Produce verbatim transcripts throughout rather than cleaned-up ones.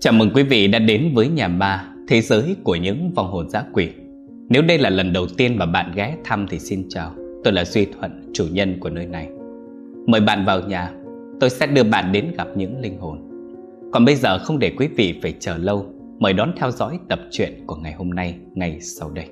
Chào mừng quý vị đã đến với nhà ma, thế giới của những vong hồn dã quỷ. Nếu đây là lần đầu tiên mà bạn ghé thăm thì xin chào. Tôi là Duy Thuận, chủ nhân của nơi này. Mời bạn vào nhà, tôi sẽ đưa bạn đến gặp những linh hồn. Còn bây giờ không để quý vị phải chờ lâu, mời đón theo dõi tập truyện của ngày hôm nay ngay sau đây.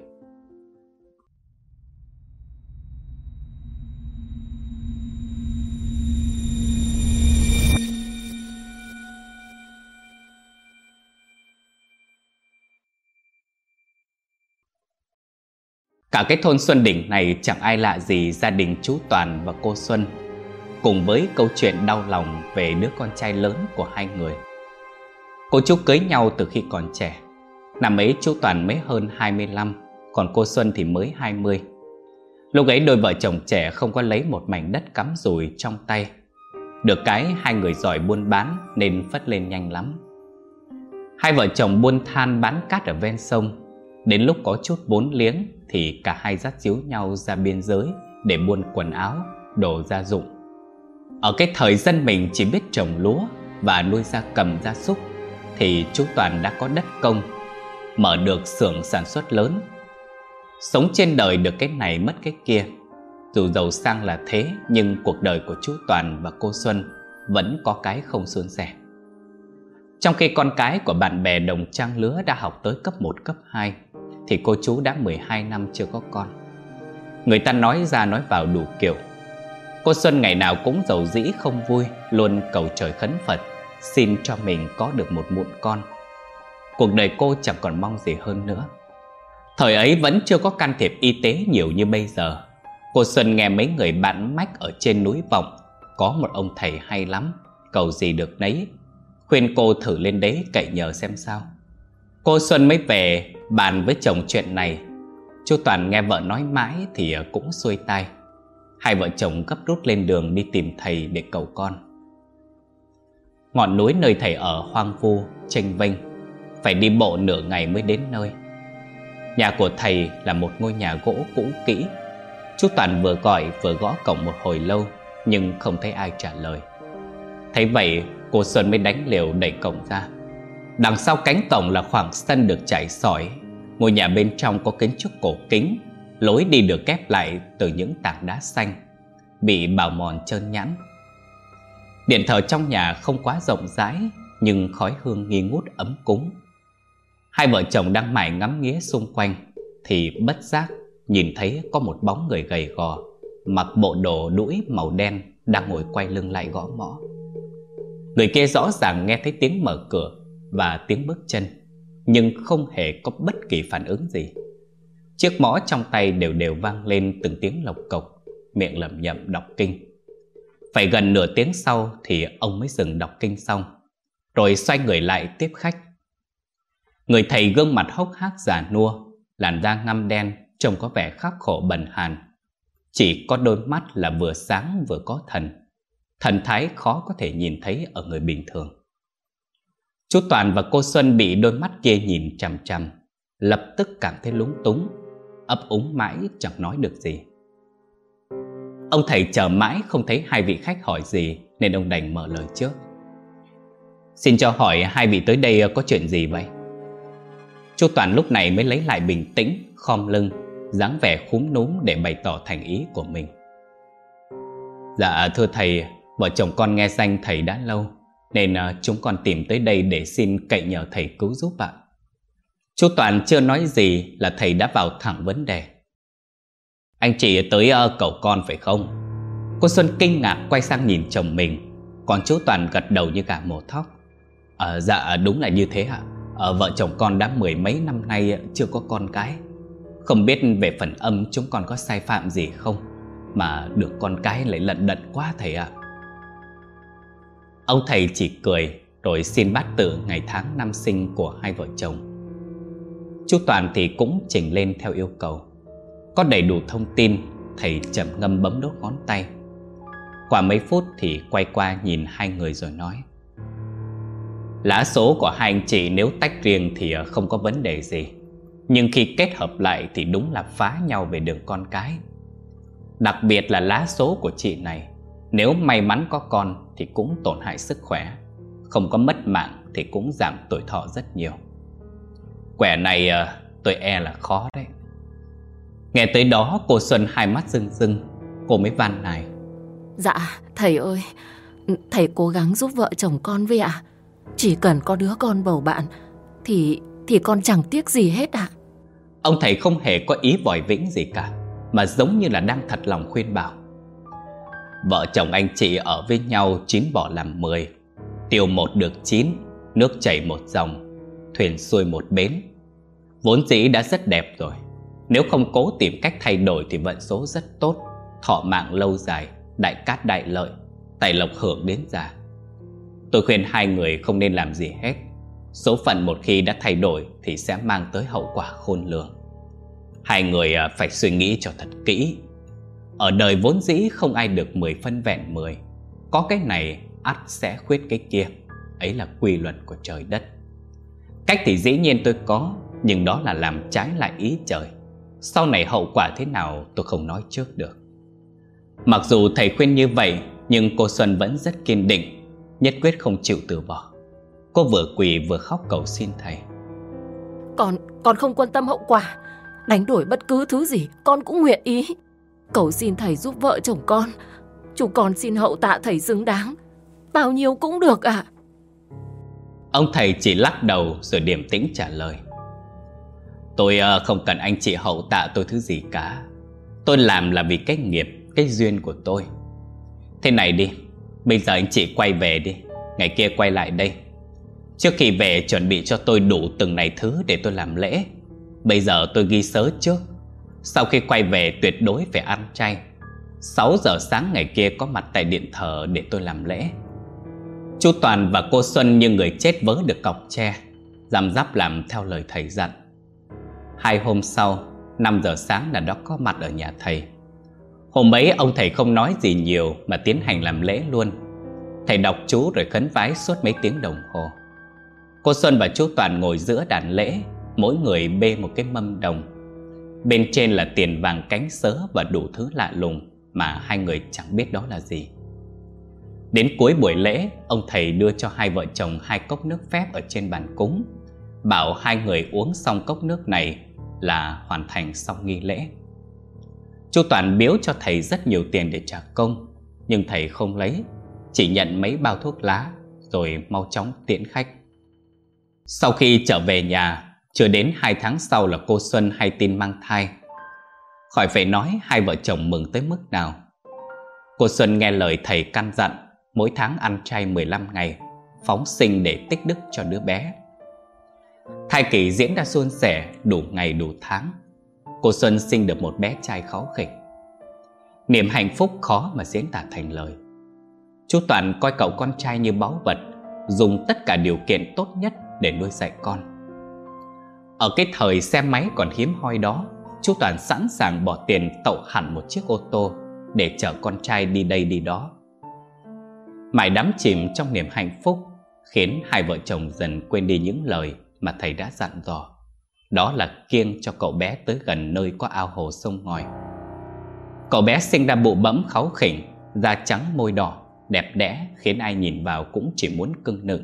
Cả cái thôn Xuân Đỉnh này chẳng ai lạ gì gia đình chú Toàn và cô Xuân, cùng với câu chuyện đau lòng về đứa con trai lớn của hai người. Cô chú cưới nhau từ khi còn trẻ. Năm ấy chú Toàn mới hơn hai mươi lăm, còn cô Xuân thì mới hai mươi. Lúc ấy đôi vợ chồng trẻ không có lấy một mảnh đất cắm rùi trong tay. Được cái hai người giỏi buôn bán nên phất lên nhanh lắm. Hai vợ chồng buôn than bán cát ở ven sông. Đến lúc có chút vốn liếng thì cả hai dắt díu nhau ra biên giới để buôn quần áo, đồ gia dụng. Ở cái thời dân mình chỉ biết trồng lúa và nuôi gia cầm gia súc thì chú Toàn đã có đất công, mở được xưởng sản xuất lớn. Sống trên đời được cái này mất cái kia. Dù giàu sang là thế nhưng cuộc đời của chú Toàn và cô Xuân vẫn có cái không suôn sẻ. Trong khi con cái của bạn bè đồng trang lứa đã học tới cấp một, cấp hai thì cô chú đã mười hai năm chưa có con. Người ta nói ra nói vào đủ kiểu. Cô Xuân ngày nào cũng dầu dĩ không vui, luôn cầu trời khấn Phật xin cho mình có được một mụn con. Cuộc đời cô chẳng còn mong gì hơn nữa. Thời ấy vẫn chưa có can thiệp y tế nhiều như bây giờ. Cô Xuân nghe mấy người bạn mách ở trên núi Vọng có một ông thầy hay lắm, cầu gì được nấy, khuyên cô thử lên đấy cậy nhờ xem sao. Cô Xuân mới về bàn với chồng chuyện này. Chú Toàn nghe vợ nói mãi thì cũng xuôi tai. Hai vợ chồng gấp rút lên đường đi tìm thầy để cầu con. Ngọn núi nơi thầy ở hoang vu, chênh vênh, phải đi bộ nửa ngày mới đến nơi. Nhà của thầy là một ngôi nhà gỗ cũ kỹ. Chú Toàn vừa gọi vừa gõ cổng một hồi lâu nhưng không thấy ai trả lời. Thấy vậy cô Xuân mới đánh liều đẩy cổng ra. Đằng sau cánh cổng là khoảng sân được trải sỏi. Ngôi nhà bên trong có kiến trúc cổ kính, lối đi được ghép lại từ những tảng đá xanh bị bào mòn trơn nhẵn. Điện thờ trong nhà không quá rộng rãi nhưng khói hương nghi ngút ấm cúng. Hai vợ chồng đang mải ngắm nghía xung quanh thì bất giác nhìn thấy có một bóng người gầy gò, mặc bộ đồ đũi màu đen đang ngồi quay lưng lại gõ mõ. Người kia rõ ràng nghe thấy tiếng mở cửa và tiếng bước chân, nhưng không hề có bất kỳ phản ứng gì. Chiếc mõ trong tay đều đều vang lên từng tiếng lộc cộc, miệng lẩm nhẩm đọc kinh. Phải gần nửa tiếng sau thì ông mới dừng đọc kinh xong, rồi xoay người lại tiếp khách. Người thầy gương mặt hốc hác già nua, làn da ngăm đen, trông có vẻ khắc khổ bần hàn. Chỉ có đôi mắt là vừa sáng vừa có thần, thần thái khó có thể nhìn thấy ở người bình thường. Chú Toàn và cô Xuân bị đôi mắt kia nhìn chằm chằm, lập tức cảm thấy lúng túng, ấp úng mãi chẳng nói được gì. Ông thầy chờ mãi không thấy hai vị khách hỏi gì nên ông đành mở lời trước. Xin cho hỏi hai vị tới đây có chuyện gì vậy? Chú Toàn lúc này mới lấy lại bình tĩnh, khom lưng, dáng vẻ khúm núm để bày tỏ thành ý của mình. Dạ thưa thầy, vợ chồng con nghe danh thầy đã lâu nên chúng con tìm tới đây để xin cậy nhờ thầy cứu giúp ạ. Chú Toàn chưa nói gì là thầy đã vào thẳng vấn đề. Anh chị tới uh, cầu con phải không? Cô Xuân kinh ngạc quay sang nhìn chồng mình, còn chú Toàn gật đầu như gà mổ thóc. À, dạ đúng là như thế ạ. À, vợ chồng con đã mười mấy năm nay chưa có con cái. Không biết về phần âm chúng con có sai phạm gì không mà được con cái lại lận đận quá thầy ạ. Ông thầy chỉ cười rồi xin bát tự ngày tháng năm sinh của hai vợ chồng. Chú Toàn thì cũng chỉnh lên theo yêu cầu. Có đầy đủ thông tin, thầy chậm ngâm bấm đốt ngón tay. Qua mấy phút thì quay qua nhìn hai người rồi nói: Lá số của hai anh chị nếu tách riêng thì không có vấn đề gì, nhưng khi kết hợp lại thì đúng là phá nhau về đường con cái. Đặc biệt là lá số của chị này, nếu may mắn có con thì cũng tổn hại sức khỏe, không có mất mạng thì cũng giảm tuổi thọ rất nhiều. Quẻ này à, tôi e là khó đấy. Nghe tới đó cô Xuân hai mắt rưng rưng. Cô mới van nài: Dạ thầy ơi, thầy cố gắng giúp vợ chồng con với ạ. Chỉ cần có đứa con bầu bạn Thì thì con chẳng tiếc gì hết ạ. Ông thầy không hề có ý vòi vĩnh gì cả, mà giống như là đang thật lòng khuyên bảo. Vợ chồng anh chị ở với nhau chín bỏ làm mười, tiêu một được chín, nước chảy một dòng, thuyền xuôi một bến. Vốn dĩ đã rất đẹp rồi, nếu không cố tìm cách thay đổi thì vận số rất tốt, thọ mạng lâu dài, đại cát đại lợi, tài lộc hưởng đến già. Tôi khuyên hai người không nên làm gì hết. Số phận một khi đã thay đổi thì sẽ mang tới hậu quả khôn lường. Hai người phải suy nghĩ cho thật kỹ. Ở đời vốn dĩ không ai được mười phân vẹn mười. Có cái này ắt sẽ khuyết cái kia. Ấy là quy luật của trời đất. Cách thì dĩ nhiên tôi có, nhưng đó là làm trái lại ý trời. Sau này hậu quả thế nào tôi không nói trước được. Mặc dù thầy khuyên như vậy, nhưng cô Xuân vẫn rất kiên định, nhất quyết không chịu từ bỏ. Cô vừa quỳ vừa khóc cầu xin thầy. Con, con không quan tâm hậu quả. Đánh đổi bất cứ thứ gì con cũng nguyện ý. Cầu xin thầy giúp vợ chồng con. Chúng con xin hậu tạ thầy xứng đáng. Bao nhiêu cũng được ạ. Ông thầy chỉ lắc đầu rồi điềm tĩnh trả lời: Tôi uh, không cần anh chị hậu tạ tôi thứ gì cả. Tôi làm là vì cái nghiệp, cái duyên của tôi. Thế này đi, bây giờ anh chị quay về đi, ngày kia quay lại đây. Trước khi về chuẩn bị cho tôi đủ từng này thứ để tôi làm lễ. Bây giờ tôi ghi sớ trước. Sau khi quay về tuyệt đối phải ăn chay. Sáu giờ sáng ngày kia có mặt tại điện thờ để tôi làm lễ. Chú Toàn và cô Xuân như người chết vớ được cọc tre, răm rắp làm theo lời thầy dặn. Hai hôm sau, năm giờ sáng là đó có mặt ở nhà thầy. Hôm ấy ông thầy không nói gì nhiều mà tiến hành làm lễ luôn. Thầy đọc chú rồi khấn vái suốt mấy tiếng đồng hồ. Cô Xuân và chú Toàn ngồi giữa đàn lễ, mỗi người bê một cái mâm đồng. Bên trên là tiền vàng cánh sớ và đủ thứ lạ lùng mà hai người chẳng biết đó là gì. Đến cuối buổi lễ, ông thầy đưa cho hai vợ chồng hai cốc nước phép ở trên bàn cúng, bảo hai người uống xong cốc nước này là hoàn thành xong nghi lễ. Chú Toàn biếu cho thầy rất nhiều tiền để trả công, nhưng thầy không lấy, chỉ nhận mấy bao thuốc lá rồi mau chóng tiễn khách. Sau khi trở về nhà, chưa đến hai tháng sau là cô Xuân hay tin mang thai. Khỏi phải nói hai vợ chồng mừng tới mức nào. Cô Xuân nghe lời thầy căn dặn, mỗi tháng ăn chay mười lăm ngày, phóng sinh để tích đức cho đứa bé. Thai kỳ diễn ra suôn sẻ, đủ ngày đủ tháng. Cô Xuân sinh được một bé trai kháu khỉnh. Niềm hạnh phúc khó mà diễn tả thành lời. Chú Toàn coi cậu con trai như báu vật, dùng tất cả điều kiện tốt nhất để nuôi dạy con. Ở cái thời xe máy còn hiếm hoi đó, chú Toàn sẵn sàng bỏ tiền tậu hẳn một chiếc ô tô để chở con trai đi đây đi đó. Mãi đắm chìm trong niềm hạnh phúc khiến hai vợ chồng dần quên đi những lời mà thầy đã dặn dò. Đó là kiêng cho cậu bé tới gần nơi có ao hồ sông ngòi. Cậu bé sinh ra bụ bẫm kháu khỉnh, da trắng môi đỏ, đẹp đẽ khiến ai nhìn vào cũng chỉ muốn cưng nựng.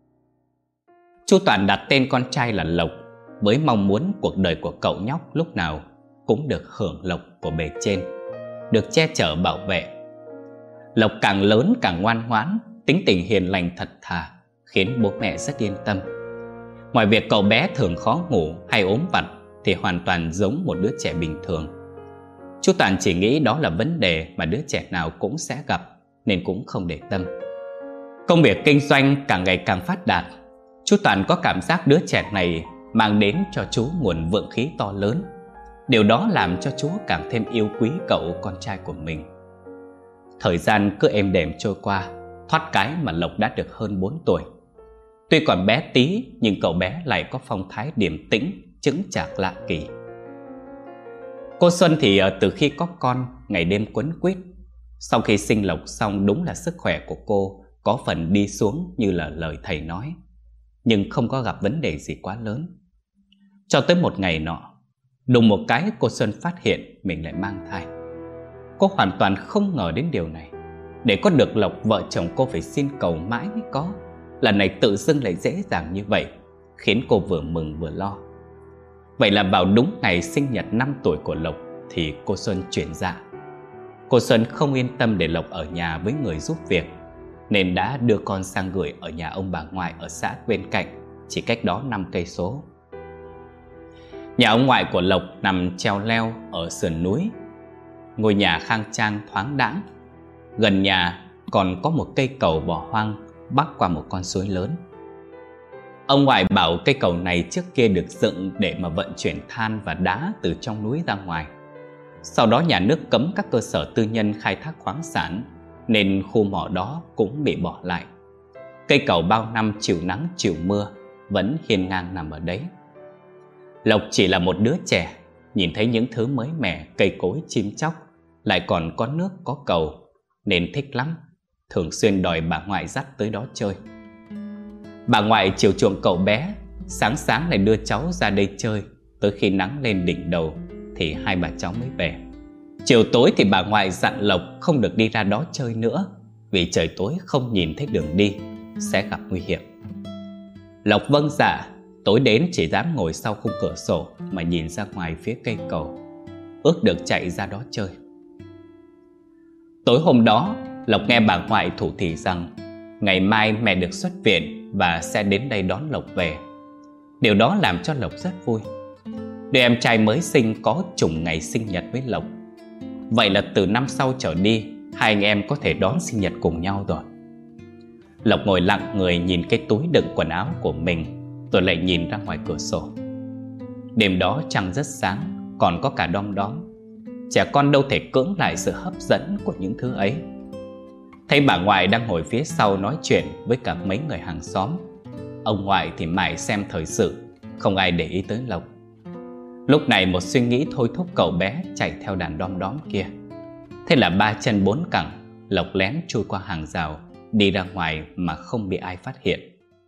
Chú Toàn đặt tên con trai là Lộc, với mong muốn cuộc đời của cậu nhóc lúc nào cũng được hưởng lộc của bề trên, được che chở bảo vệ. Lộc càng lớn càng ngoan ngoãn, tính tình hiền lành thật thà, khiến bố mẹ rất yên tâm. Ngoài việc cậu bé thường khó ngủ hay ốm vặt thì hoàn toàn giống một đứa trẻ bình thường. Chú Toàn chỉ nghĩ đó là vấn đề mà đứa trẻ nào cũng sẽ gặp, nên cũng không để tâm. Công việc kinh doanh càng ngày càng phát đạt. Chú Toàn có cảm giác đứa trẻ này mang đến cho chú nguồn vượng khí to lớn. Điều đó làm cho chú càng thêm yêu quý cậu con trai của mình. Thời gian cứ êm đềm trôi qua, thoát cái mà Lộc đã được hơn bốn tuổi. Tuy còn bé tí nhưng cậu bé lại có phong thái điềm tĩnh, chững chạc lạ kỳ. Cô Xuân thì từ khi có con ngày đêm quấn quýt. Sau khi sinh Lộc xong đúng là sức khỏe của cô có phần đi xuống như là lời thầy nói, nhưng không có gặp vấn đề gì quá lớn. Cho tới một ngày nọ, đùng một cái cô Xuân phát hiện mình lại mang thai. Cô hoàn toàn không ngờ đến điều này. Để có được Lộc, vợ chồng cô phải xin cầu mãi mới có, lần này tự dưng lại dễ dàng như vậy, khiến cô vừa mừng vừa lo. Vậy là vào đúng ngày sinh nhật năm tuổi của Lộc thì cô Xuân chuyển dạ. Cô Xuân không yên tâm để Lộc ở nhà với người giúp việc, nên đã đưa con sang gửi ở nhà ông bà ngoại ở xã bên cạnh, chỉ cách đó năm cây số. Nhà ông ngoại của Lộc nằm treo leo ở sườn núi. Ngôi nhà khang trang thoáng đãng. Gần nhà còn có một cây cầu bỏ hoang bắc qua một con suối lớn. Ông ngoại bảo cây cầu này trước kia được dựng để mà vận chuyển than và đá từ trong núi ra ngoài. Sau đó nhà nước cấm các cơ sở tư nhân khai thác khoáng sản, nên khu mỏ đó cũng bị bỏ lại. Cây cầu bao năm chịu nắng chịu mưa vẫn hiên ngang nằm ở đấy. Lộc chỉ là một đứa trẻ, nhìn thấy những thứ mới mẻ, cây cối chim chóc, lại còn có nước có cầu, nên thích lắm, thường xuyên đòi bà ngoại dắt tới đó chơi. Bà ngoại chiều chuộng cậu bé, sáng sáng lại đưa cháu ra đây chơi, tới khi nắng lên đỉnh đầu thì hai bà cháu mới về. Chiều tối thì bà ngoại dặn Lộc không được đi ra đó chơi nữa, vì trời tối không nhìn thấy đường đi, sẽ gặp nguy hiểm. Lộc vâng dạ, tối đến chỉ dám ngồi sau khung cửa sổ mà nhìn ra ngoài phía cây cầu, ước được chạy ra đó chơi. Tối hôm đó, Lộc nghe bà ngoại thủ thỉ rằng ngày mai mẹ được xuất viện và sẽ đến đây đón Lộc về. Điều đó làm cho Lộc rất vui. Đứa em trai mới sinh có trùng ngày sinh nhật với Lộc. Vậy là từ năm sau trở đi, hai anh em có thể đón sinh nhật cùng nhau rồi. Lộc ngồi lặng người nhìn cái túi đựng quần áo của mình, rồi lại nhìn ra ngoài cửa sổ. Đêm đó trăng rất sáng, còn có cả đom đóm. Trẻ con đâu thể cưỡng lại sự hấp dẫn của những thứ ấy. Thấy bà ngoại đang ngồi phía sau nói chuyện với cả mấy người hàng xóm, ông ngoại thì mải xem thời sự, không ai để ý tới Lộc. Lúc này một suy nghĩ thôi thúc cậu bé chạy theo đàn đom đóm kia. Thế là ba chân bốn cẳng, Lộc lén chui qua hàng rào, đi ra ngoài mà không bị ai phát hiện.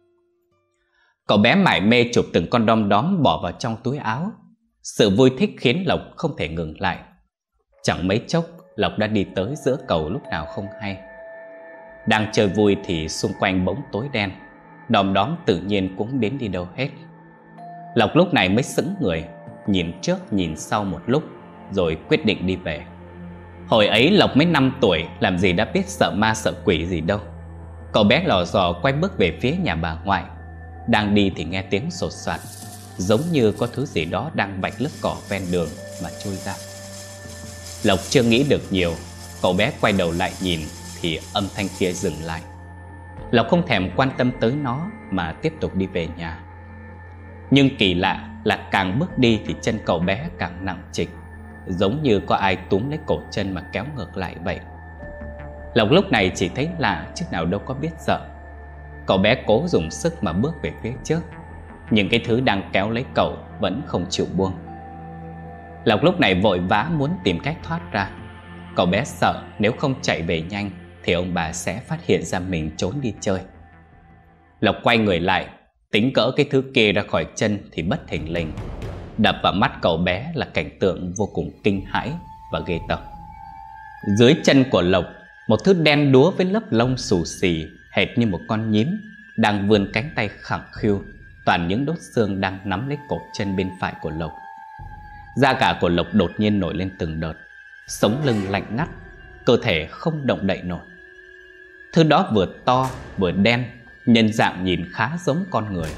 Cậu bé mải mê chụp từng con đom đóm bỏ vào trong túi áo. Sự vui thích khiến Lộc không thể ngừng lại. Chẳng mấy chốc, Lộc đã đi tới giữa cầu lúc nào không hay. Đang chơi vui thì xung quanh bỗng tối đen, đom đóm tự nhiên cũng đến đi đâu hết. Lộc lúc này mới sững người, nhìn trước nhìn sau một lúc, rồi quyết định đi về. Hồi ấy Lộc mới năm tuổi, làm gì đã biết sợ ma sợ quỷ gì đâu. Cậu bé lò dò quay bước về phía nhà bà ngoại. Đang đi thì nghe tiếng sột soạt, giống như có thứ gì đó đang vạch lớp cỏ ven đường mà trôi ra. Lộc chưa nghĩ được nhiều, cậu bé quay đầu lại nhìn thì âm thanh kia dừng lại. Lộc không thèm quan tâm tới nó mà tiếp tục đi về nhà. Nhưng kỳ lạ là càng bước đi thì chân cậu bé càng nặng trịch, giống như có ai túm lấy cổ chân mà kéo ngược lại vậy. Lộc lúc này chỉ thấy lạ chứ nào đâu có biết sợ. Cậu bé cố dùng sức mà bước về phía trước, nhưng cái thứ đang kéo lấy cậu vẫn không chịu buông. Lộc lúc này vội vã muốn tìm cách thoát ra. Cậu bé sợ nếu không chạy về nhanh thì ông bà sẽ phát hiện ra mình trốn đi chơi. Lộc quay người lại, tính cỡ cái thứ kia ra khỏi chân thì bất thình lình, đập vào mắt cậu bé là cảnh tượng vô cùng kinh hãi và ghê tởm. Dưới chân của Lộc, một thứ đen đúa với lớp lông xù xì hệt như một con nhím đang vươn cánh tay khẳng khiu, toàn những đốt xương đang nắm lấy cổ chân bên phải của Lộc. Da gà của Lộc đột nhiên nổi lên từng đợt, sống lưng lạnh ngắt, cơ thể không động đậy nổi. Thứ đó vừa to vừa đen, nhân dạng nhìn khá giống con người.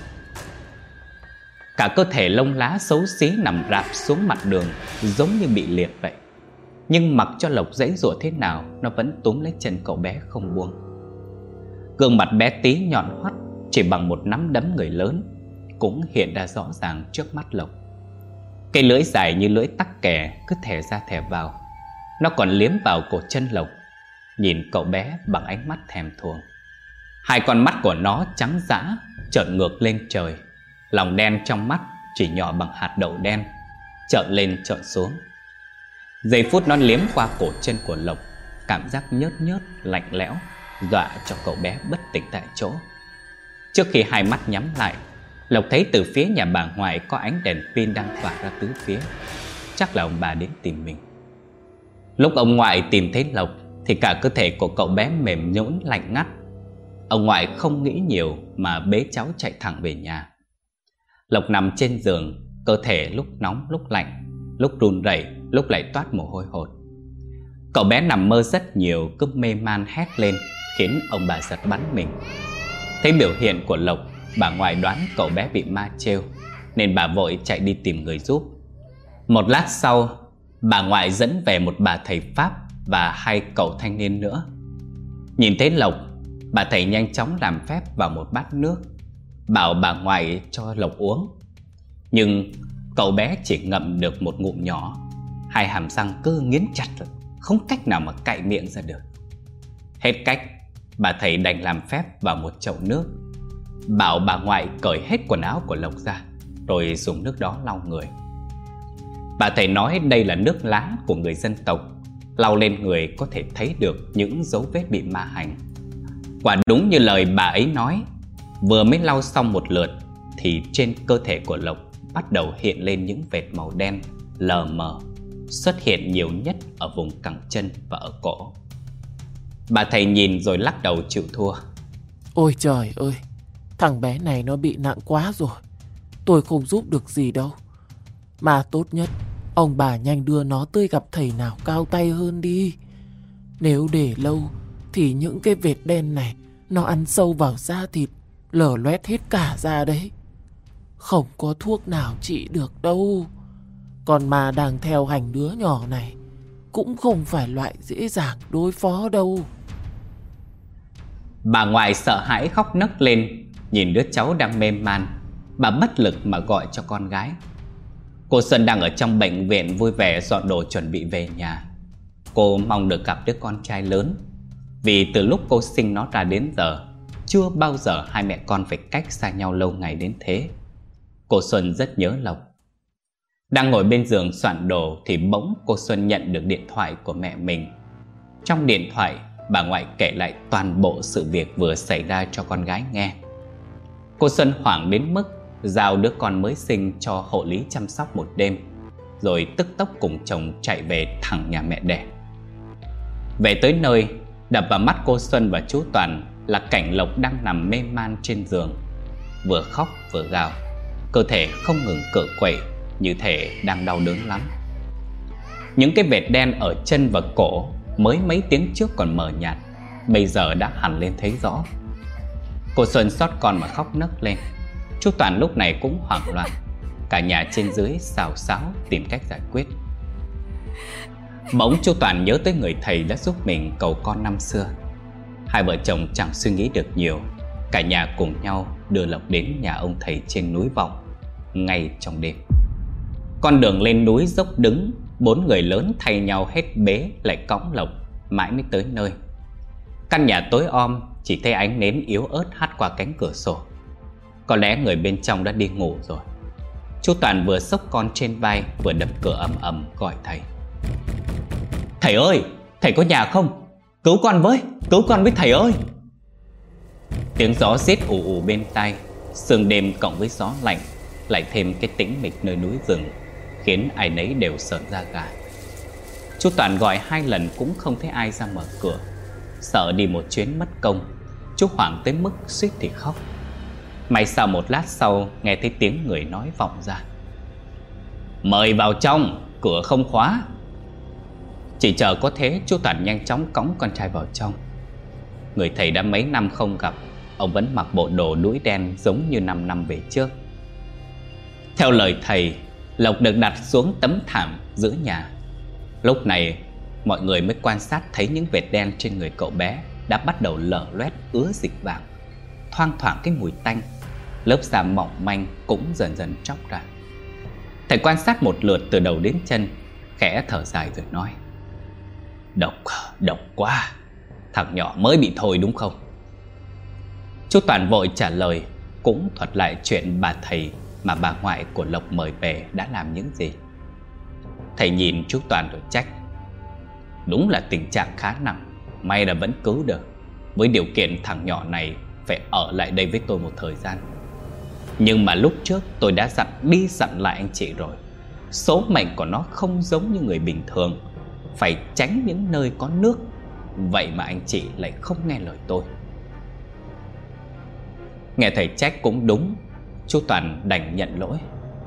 Cả cơ thể lông lá xấu xí nằm rạp xuống mặt đường, giống như bị liệt vậy. Nhưng mặc cho Lộc giãy giụa thế nào, nó vẫn túm lấy chân cậu bé không buông. Gương mặt bé tí nhọn hoắt, chỉ bằng một nắm đấm người lớn, cũng hiện ra rõ ràng trước mắt Lộc. Cái lưỡi dài như lưỡi tắc kè cứ thè ra thè vào. Nó còn liếm vào cổ chân Lộc, nhìn cậu bé bằng ánh mắt thèm thuồng. Hai con mắt của nó trắng dã, trợn ngược lên trời. Lòng đen trong mắt chỉ nhỏ bằng hạt đậu đen, trợn lên trợn xuống. Giây phút nó liếm qua cổ chân của Lộc, cảm giác nhớt nhớt, lạnh lẽo, dọa cho cậu bé bất tỉnh tại chỗ. Trước khi hai mắt nhắm lại, Lộc thấy từ phía nhà bà ngoại có ánh đèn pin đang tỏa ra tứ phía. Chắc là ông bà đến tìm mình. Lúc ông ngoại tìm thấy Lộc thì cả cơ thể của cậu bé mềm nhũn lạnh ngắt. Ông ngoại không nghĩ nhiều mà bế cháu chạy thẳng về nhà. Lộc nằm trên giường, cơ thể lúc nóng lúc lạnh, lúc run rẩy, lúc lại toát mồ hôi hột. Cậu bé nằm mơ rất nhiều, cứ mê man hét lên, khiến ông bà giật bắn mình. Thấy biểu hiện của Lộc, bà ngoại đoán cậu bé bị ma trêu, nên bà vội chạy đi tìm người giúp. Một lát sau, bà ngoại dẫn về một bà thầy Pháp và hai cậu thanh niên nữa. Nhìn thấy Lộc, bà thầy nhanh chóng làm phép vào một bát nước, bảo bà ngoại cho Lộc uống. Nhưng cậu bé chỉ ngậm được một ngụm nhỏ, hai hàm răng cứ nghiến chặt, không cách nào mà cạy miệng ra được. Hết cách, bà thầy đành làm phép vào một chậu nước, bảo bà ngoại cởi hết quần áo của Lộc ra, rồi dùng nước đó lau người. Bà thầy nói đây là nước lá của người dân tộc, lau lên người có thể thấy được những dấu vết bị ma hành. Quả đúng như lời bà ấy nói, vừa mới lau xong một lượt thì trên cơ thể của Lộc bắt đầu hiện lên những vệt màu đen lờ mờ, xuất hiện nhiều nhất ở vùng cẳng chân và ở cổ. Bà thầy nhìn rồi lắc đầu chịu thua. Ôi trời ơi, thằng bé này nó bị nặng quá rồi, tôi không giúp được gì đâu. Mà tốt nhất, ông bà nhanh đưa nó tới gặp thầy nào cao tay hơn đi. Nếu để lâu thì những cái vệt đen này nó ăn sâu vào da thịt, lở loét hết cả da đấy. Không có thuốc nào trị được đâu. Còn mà đang theo hành đứa nhỏ này cũng không phải loại dễ dàng đối phó đâu. Bà ngoại sợ hãi khóc nấc lên, nhìn đứa cháu đang mê man. Bà bất lực mà gọi cho con gái. Cô Xuân đang ở trong bệnh viện vui vẻ dọn đồ chuẩn bị về nhà. Cô mong được gặp đứa con trai lớn, vì từ lúc cô sinh nó ra đến giờ, chưa bao giờ hai mẹ con phải cách xa nhau lâu ngày đến thế. Cô Xuân rất nhớ Lộc. Đang ngồi bên giường soạn đồ thì bỗng cô Xuân nhận được điện thoại của mẹ mình. Trong điện thoại, bà ngoại kể lại toàn bộ sự việc vừa xảy ra cho con gái nghe. Cô Xuân hoảng đến mức giao đứa con mới sinh cho hộ lý chăm sóc một đêm, rồi tức tốc cùng chồng chạy về thẳng nhà mẹ đẻ. Về tới nơi, đập vào mắt cô Xuân và chú Toàn là cảnh Lộc đang nằm mê man trên giường, vừa khóc vừa gào, cơ thể không ngừng cựa quậy, như thể đang đau đớn lắm. Những cái vệt đen ở chân và cổ mới mấy tiếng trước còn mờ nhạt, bây giờ đã hằn lên thấy rõ. Cô Xuân xót con mà khóc nấc lên. Chú Toàn lúc này cũng hoảng loạn, cả nhà trên dưới xào xáo tìm cách giải quyết. Bỗng chú Toàn nhớ tới người thầy đã giúp mình cầu con năm xưa. Hai vợ chồng chẳng suy nghĩ được nhiều, cả nhà cùng nhau đưa Lộc đến nhà ông thầy trên núi Vọng ngay trong đêm. Con đường lên núi dốc đứng, bốn người lớn thay nhau hết bế lại cõng Lộc mãi mới tới nơi. Căn nhà tối om, chỉ thấy ánh nến yếu ớt hắt qua cánh cửa sổ. Có lẽ người bên trong đã đi ngủ rồi. Chú Toàn vừa xốc con trên vai, vừa đập cửa ầm ầm gọi thầy. Thầy ơi, thầy có nhà không? Cứu con với, cứu con với thầy ơi. Tiếng gió rít ù ù bên tai, sương đêm cộng với gió lạnh, lại thêm cái tĩnh mịch nơi núi rừng, khiến ai nấy đều sởn da gà. Chú Toàn gọi hai lần cũng không thấy ai ra mở cửa. Sợ đi một chuyến mất công, chú hoảng tới mức suýt thì khóc. May sao một lát sau nghe thấy tiếng người nói vọng ra. Mời vào trong, cửa không khóa. Chỉ chờ có thế, chú Toàn nhanh chóng cõng con trai vào trong. Người thầy đã mấy năm không gặp, ông vẫn mặc bộ đồ đuổi đen giống như năm năm về trước. Theo lời thầy, Lộc được đặt xuống tấm thảm giữa nhà. Lúc này mọi người mới quan sát thấy những vệt đen trên người cậu bé đã bắt đầu lở loét ứa dịch vàng, thoang thoảng cái mùi tanh. Lớp da mỏng manh cũng dần dần tróc ra. Thầy quan sát một lượt từ đầu đến chân, khẽ thở dài rồi nói: Độc, độc quá. Thằng nhỏ mới bị thôi đúng không? Chú Toàn vội trả lời, cũng thuật lại chuyện bà thầy mà bà ngoại của Lộc mời về đã làm những gì. Thầy nhìn chú Toàn rồi trách: Đúng là tình trạng khá nặng, may là vẫn cứu được. Với điều kiện thằng nhỏ này phải ở lại đây với tôi một thời gian. Nhưng mà lúc trước tôi đã dặn đi dặn lại anh chị rồi, số mệnh của nó không giống như người bình thường, phải tránh những nơi có nước. Vậy mà anh chị lại không nghe lời tôi. Nghe thầy trách cũng đúng, chú Toàn đành nhận lỗi.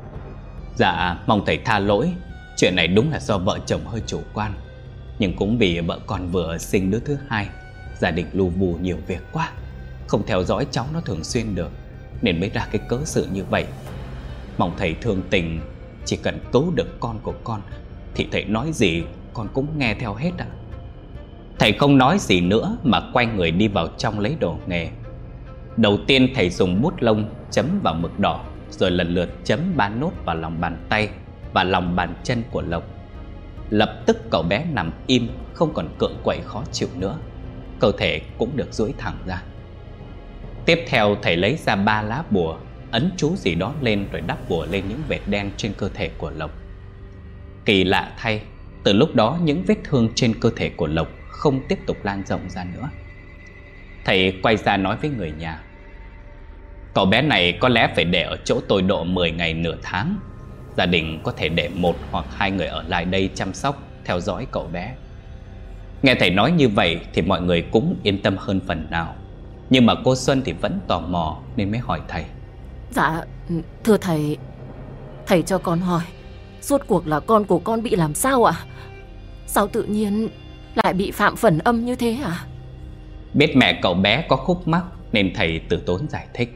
Dạ mong thầy tha lỗi, chuyện này đúng là do vợ chồng hơi chủ quan. Nhưng cũng vì vợ con vừa sinh đứa thứ hai, gia đình lu bù nhiều việc quá, không theo dõi cháu nó thường xuyên được, nên mới ra cái cớ sự như vậy. Mong thầy thương tình, chỉ cần cứu được con của con thì thầy nói gì con cũng nghe theo hết ạ. Thầy không nói gì nữa mà quay người đi vào trong lấy đồ nghề. Đầu tiên thầy dùng bút lông chấm vào mực đỏ, rồi lần lượt chấm ba nốt vào lòng bàn tay và lòng bàn chân của Lộc. Lập tức cậu bé nằm im, không còn cựa quậy khó chịu nữa, cơ thể cũng được duỗi thẳng ra. Tiếp theo thầy lấy ra ba lá bùa, ấn chú gì đó lên rồi đắp bùa lên những vệt đen trên cơ thể của Lộc. Kỳ lạ thay, từ lúc đó những vết thương trên cơ thể của Lộc không tiếp tục lan rộng ra nữa. Thầy quay ra nói với người nhà: cậu bé này có lẽ phải để ở chỗ tôi độ mười ngày nửa tháng. Gia đình có thể để một hoặc hai người ở lại đây chăm sóc, theo dõi cậu bé. Nghe thầy nói như vậy thì mọi người cũng yên tâm hơn phần nào. Nhưng mà cô Xuân thì vẫn tò mò nên mới hỏi thầy. Dạ thưa thầy, thầy cho con hỏi, rốt cuộc là con của con bị làm sao ạ? Sao tự nhiên lại bị phạm phần âm như thế hả? Biết mẹ cậu bé có khúc mắc nên thầy từ tốn giải thích.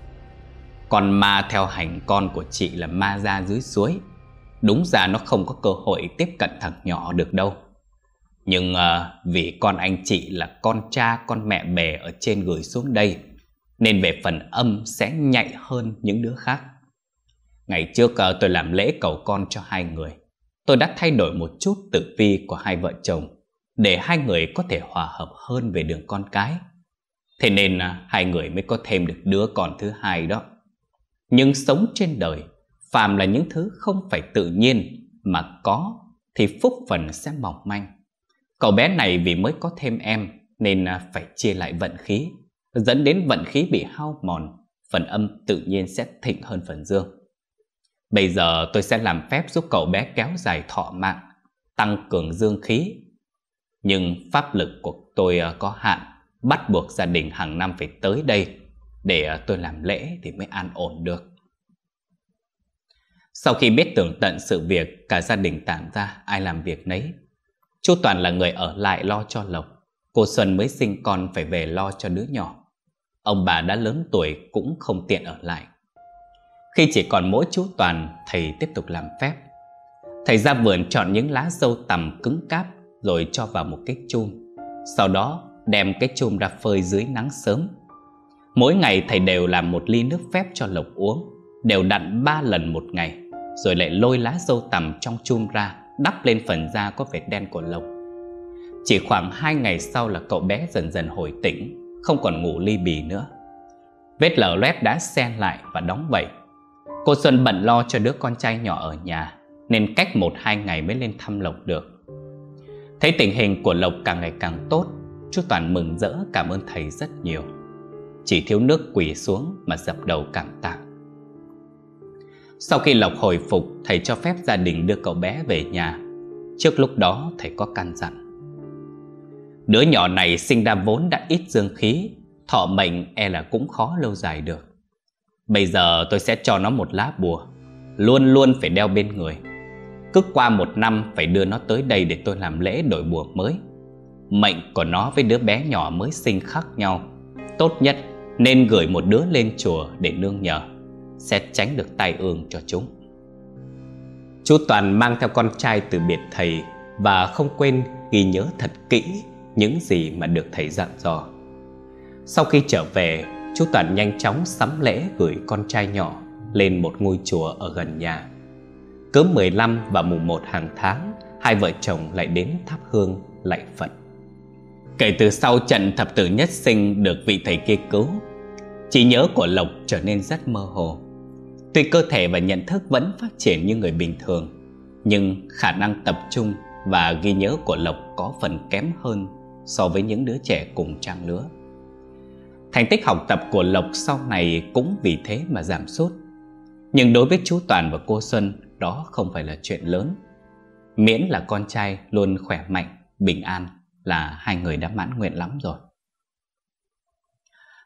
Con ma theo hành con của chị là ma ra dưới suối. Đúng ra nó không có cơ hội tiếp cận thằng nhỏ được đâu. Nhưng uh, vì con anh chị là con cha con mẹ bề ở trên gửi xuống đây, nên về phần âm sẽ nhạy hơn những đứa khác. Ngày trước uh, tôi làm lễ cầu con cho hai người. Tôi đã thay đổi một chút tử vi của hai vợ chồng, để hai người có thể hòa hợp hơn về đường con cái. Thế nên uh, hai người mới có thêm được đứa con thứ hai đó. Nhưng sống trên đời, phàm là những thứ không phải tự nhiên, mà có thì phúc phần sẽ mỏng manh. Cậu bé này vì mới có thêm em nên phải chia lại vận khí, dẫn đến vận khí bị hao mòn, phần âm tự nhiên sẽ thịnh hơn phần dương. Bây giờ tôi sẽ làm phép giúp cậu bé kéo dài thọ mạng, tăng cường dương khí. Nhưng pháp lực của tôi có hạn, bắt buộc gia đình hàng năm phải tới đây để tôi làm lễ thì mới an ổn được. Sau khi biết tường tận sự việc, cả gia đình tản ra ai làm việc nấy. Chú Toàn là người ở lại lo cho Lộc. Cô Xuân mới sinh con phải về lo cho đứa nhỏ. Ông bà đã lớn tuổi cũng không tiện ở lại. Khi chỉ còn mỗi chú Toàn, thầy tiếp tục làm phép. Thầy ra vườn chọn những lá dâu tằm cứng cáp rồi cho vào một cái chum. Sau đó đem cái chum ra phơi dưới nắng sớm. Mỗi ngày thầy đều làm một ly nước phép cho Lộc uống, đều đặn ba lần một ngày, rồi lại lôi lá dâu tằm trong chum ra, đắp lên phần da có vệt đen của Lộc. Chỉ khoảng hai ngày sau là cậu bé dần dần hồi tỉnh, không còn ngủ li bì nữa. Vết lở loét đã sen lại và đóng vảy. Cô Xuân bận lo cho đứa con trai nhỏ ở nhà, nên cách một hai ngày mới lên thăm Lộc được. Thấy tình hình của Lộc càng ngày càng tốt, chú Toàn mừng rỡ cảm ơn thầy rất nhiều. Chỉ thiếu nước quỳ xuống mà dập đầu cảm tạ. Sau khi Lộc hồi phục, thầy cho phép gia đình đưa cậu bé về nhà. Trước lúc đó thầy có căn dặn: đứa nhỏ này sinh ra vốn đã ít dương khí, thọ mệnh e là cũng khó lâu dài được. Bây giờ tôi sẽ cho nó một lá bùa, luôn luôn phải đeo bên người. Cứ qua một năm phải đưa nó tới đây để tôi làm lễ đổi bùa mới. Mệnh của nó với đứa bé nhỏ mới sinh khác nhau, tốt nhất nên gửi một đứa lên chùa để nương nhờ, sẽ tránh được tai ương cho chúng. Chú Toàn mang theo con trai từ biệt thầy và không quên ghi nhớ thật kỹ những gì mà được thầy dặn dò. Sau khi trở về, chú Toàn nhanh chóng sắm lễ gửi con trai nhỏ lên một ngôi chùa ở gần nhà. Cứ mười lăm và mùng một hàng tháng, hai vợ chồng lại đến thắp hương lạy Phật. Kể từ sau trận thập tử nhất sinh được vị thầy kia cứu, trí nhớ của Lộc trở nên rất mơ hồ. Tuy cơ thể và nhận thức vẫn phát triển như người bình thường, nhưng khả năng tập trung và ghi nhớ của Lộc có phần kém hơn so với những đứa trẻ cùng trang lứa. Thành tích học tập của Lộc sau này cũng vì thế mà giảm sút. Nhưng đối với chú Toàn và cô Xuân, đó không phải là chuyện lớn. Miễn là con trai luôn khỏe mạnh, bình an là hai người đã mãn nguyện lắm rồi.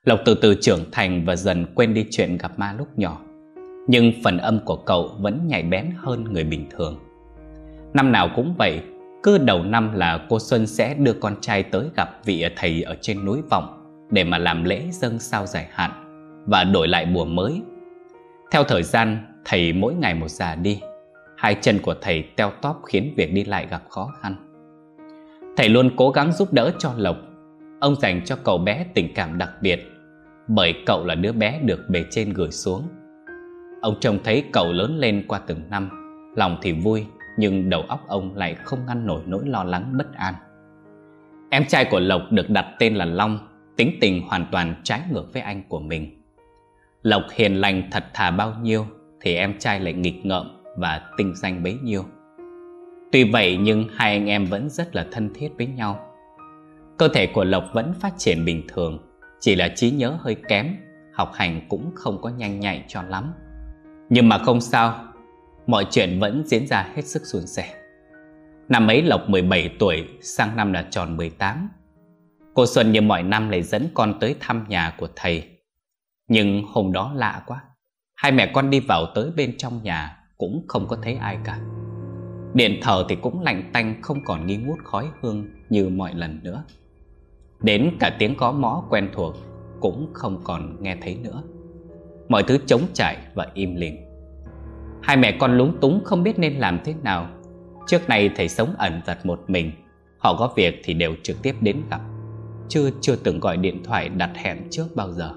Lộc từ từ trưởng thành và dần quên đi chuyện gặp ma lúc nhỏ. Nhưng phần âm của cậu vẫn nhạy bén hơn người bình thường. Năm nào cũng vậy, cứ đầu năm là cô Xuân sẽ đưa con trai tới gặp vị thầy ở trên núi Vọng để mà làm lễ dâng sao giải hạn và đổi lại bùa mới. Theo thời gian, thầy mỗi ngày một già đi. Hai chân của thầy teo tóp khiến việc đi lại gặp khó khăn. Thầy luôn cố gắng giúp đỡ cho Lộc. Ông dành cho cậu bé tình cảm đặc biệt, bởi cậu là đứa bé được bề trên gửi xuống. Ông trông thấy cậu lớn lên qua từng năm, lòng thì vui, nhưng đầu óc ông lại không ngăn nổi nỗi lo lắng bất an. Em trai của Lộc được đặt tên là Long, tính tình hoàn toàn trái ngược với anh của mình. Lộc hiền lành thật thà bao nhiêu thì em trai lại nghịch ngợm và tinh danh bấy nhiêu. Tuy vậy nhưng hai anh em vẫn rất là thân thiết với nhau. Cơ thể của Lộc vẫn phát triển bình thường, chỉ là trí nhớ hơi kém, học hành cũng không có nhanh nhạy cho lắm. Nhưng mà không sao, mọi chuyện vẫn diễn ra hết sức suôn sẻ. Năm ấy Lộc mười bảy tuổi, sang năm là tròn mười tám. Cô Xuân như mọi năm lại dẫn con tới thăm nhà của thầy. Nhưng hôm đó lạ quá, hai mẹ con đi vào tới bên trong nhà cũng không có thấy ai cả. Điện thờ thì cũng lạnh tanh, không còn nghi ngút khói hương như mọi lần nữa. Đến cả tiếng gõ mõ quen thuộc cũng không còn nghe thấy nữa. Mọi thứ trống trải và im lìm. Hai mẹ con lúng túng không biết nên làm thế nào. Trước nay thầy sống ẩn dật một mình, họ có việc thì đều trực tiếp đến gặp, chưa chưa từng gọi điện thoại đặt hẹn trước bao giờ.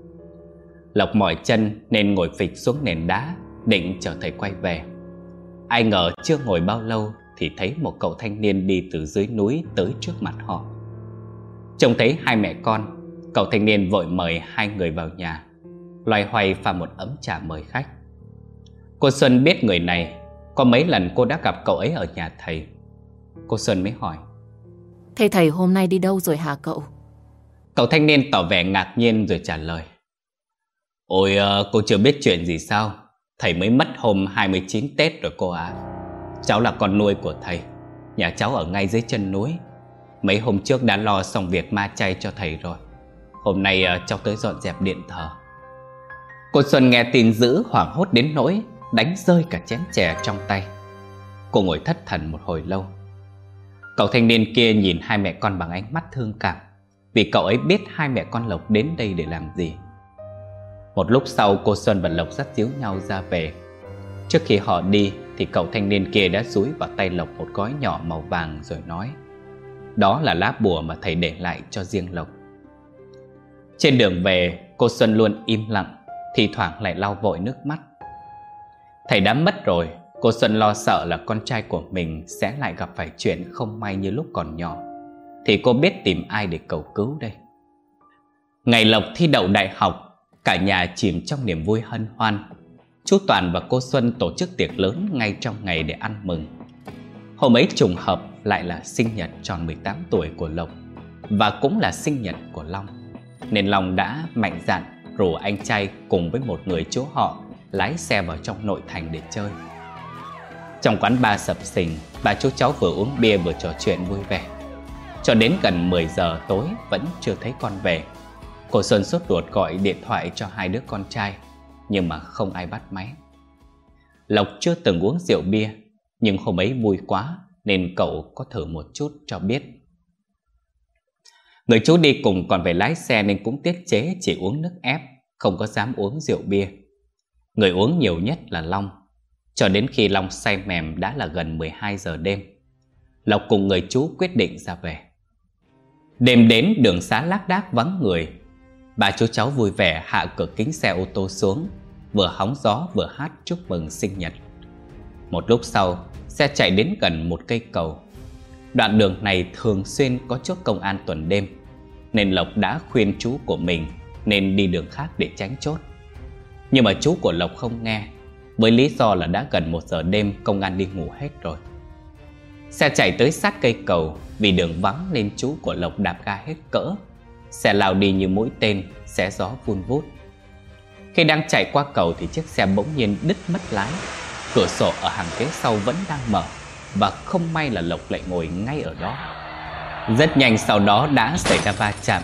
Lộc mỏi chân nên ngồi phịch xuống nền đá, định chờ thầy quay về. Ai ngờ chưa ngồi bao lâu thì thấy một cậu thanh niên đi từ dưới núi tới trước mặt họ. Trông thấy hai mẹ con, cậu thanh niên vội mời hai người vào nhà, loay hoay pha một ấm trà mời khách. Cô Xuân biết người này, có mấy lần cô đã gặp cậu ấy ở nhà thầy. Cô Xuân mới hỏi: Thế thầy hôm nay đi đâu rồi hả cậu? Cậu thanh niên tỏ vẻ ngạc nhiên rồi trả lời: Ôi cô chưa biết chuyện gì sao? Thầy mới mất hôm hai mươi chín Tết rồi cô ạ. À. Cháu là con nuôi của thầy, nhà cháu ở ngay dưới chân núi. Mấy hôm trước đã lo xong việc ma chay cho thầy rồi. Hôm nay cháu tới dọn dẹp điện thờ. Cô Xuân nghe tin dữ hoảng hốt đến nỗi đánh rơi cả chén chè trong tay. Cô ngồi thất thần một hồi lâu. Cậu thanh niên kia nhìn hai mẹ con bằng ánh mắt thương cảm, vì cậu ấy biết hai mẹ con Lộc đến đây để làm gì. Một lúc sau cô Xuân và Lộc dắt díu nhau ra về. Trước khi họ đi thì cậu thanh niên kia đã dúi vào tay Lộc một gói nhỏ màu vàng rồi nói: Đó là lá bùa mà thầy để lại cho riêng Lộc. Trên đường về, cô Xuân luôn im lặng, thì thoảng lại lau vội nước mắt. Thầy đã mất rồi, cô Xuân lo sợ là con trai của mình sẽ lại gặp phải chuyện không may như lúc còn nhỏ. Thì cô biết tìm ai để cầu cứu đây. Ngày Lộc thi đậu đại học, cả nhà chìm trong niềm vui hân hoan. Chú Toàn và cô Xuân tổ chức tiệc lớn ngay trong ngày để ăn mừng. Hôm ấy trùng hợp lại là sinh nhật tròn mười tám tuổi của Lộc, và cũng là sinh nhật của Long, nên Long đã mạnh dạn rủ anh trai cùng với một người chú họ lái xe vào trong nội thành để chơi. Trong quán bar sập sình, bà chú cháu vừa uống bia vừa trò chuyện vui vẻ. Cho đến gần mười giờ tối vẫn chưa thấy con về. Cô Xuân sốt ruột gọi điện thoại cho hai đứa con trai, nhưng mà không ai bắt máy. Lộc chưa từng uống rượu bia, nhưng hôm ấy vui quá nên cậu có thử một chút cho biết. Người chú đi cùng còn phải lái xe nên cũng tiết chế chỉ uống nước ép, không có dám uống rượu bia. Người uống nhiều nhất là Long. Cho đến khi Long say mềm đã là gần mười hai giờ đêm. Lộc cùng người chú quyết định ra về. Đêm đến đường xá lác đác vắng người. Bà chú cháu vui vẻ hạ cửa kính xe ô tô xuống, vừa hóng gió vừa hát chúc mừng sinh nhật. Một lúc sau, xe chạy đến gần một cây cầu. Đoạn đường này thường xuyên có chốt công an tuần đêm, nên Lộc đã khuyên chú của mình nên đi đường khác để tránh chốt. Nhưng mà chú của Lộc không nghe, với lý do là đã gần một giờ đêm công an đi ngủ hết rồi. Xe chạy tới sát cây cầu, vì đường vắng nên chú của Lộc đạp ga hết cỡ. Xe lao đi như mũi tên, xé gió vun vút. Khi đang chạy qua cầu thì chiếc xe bỗng nhiên đứt mất lái. Cửa sổ ở hàng ghế sau vẫn đang mở, và không may là Lộc lại ngồi ngay ở đó. Rất nhanh sau đó đã xảy ra va chạm.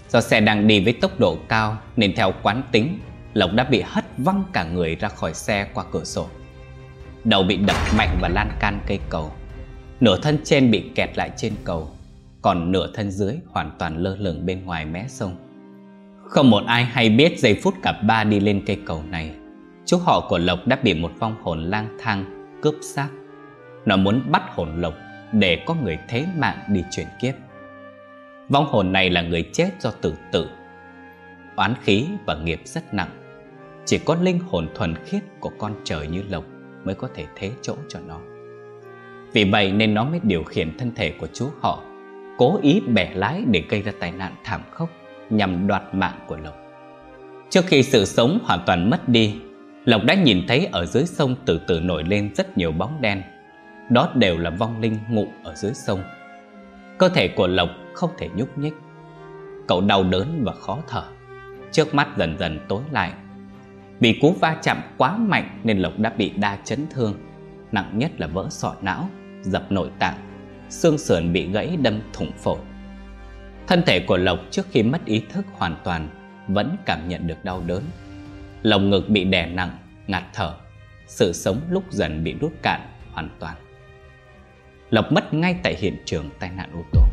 Do xe đang đi với tốc độ cao nên theo quán tính, Lộc đã bị hất văng cả người ra khỏi xe qua cửa sổ. Đầu bị đập mạnh vào lan can cây cầu. Nửa thân trên bị kẹt lại trên cầu, còn nửa thân dưới hoàn toàn lơ lửng bên ngoài mé sông. Không một ai hay biết giây phút cả ba đi lên cây cầu này, chú họ của Lộc đã bị một vong hồn lang thang cướp xác. Nó muốn bắt hồn Lộc để có người thế mạng đi chuyển kiếp. Vong hồn này là người chết do tự tử. Oán khí và nghiệp rất nặng. Chỉ có linh hồn thuần khiết của con trời như Lộc mới có thể thế chỗ cho nó. Vì vậy nên nó mới điều khiển thân thể của chú họ, cố ý bẻ lái để gây ra tai nạn thảm khốc nhằm đoạt mạng của Lộc. Trước khi sự sống hoàn toàn mất đi, Lộc đã nhìn thấy ở dưới sông từ từ nổi lên rất nhiều bóng đen. Đó đều là vong linh ngụ ở dưới sông. Cơ thể của Lộc không thể nhúc nhích. Cậu đau đớn và khó thở. Trước mắt dần dần tối lại. Vì cú va chạm quá mạnh nên Lộc đã bị đa chấn thương. Nặng nhất là vỡ sọ não, dập nội tạng, xương sườn bị gãy đâm thủng phổi. Thân thể của Lộc trước khi mất ý thức hoàn toàn vẫn cảm nhận được đau đớn. Lồng ngực bị đè nặng, ngạt thở. Sự sống lúc dần bị rút cạn hoàn toàn. Lộc mất ngay tại hiện trường tai nạn ô tô.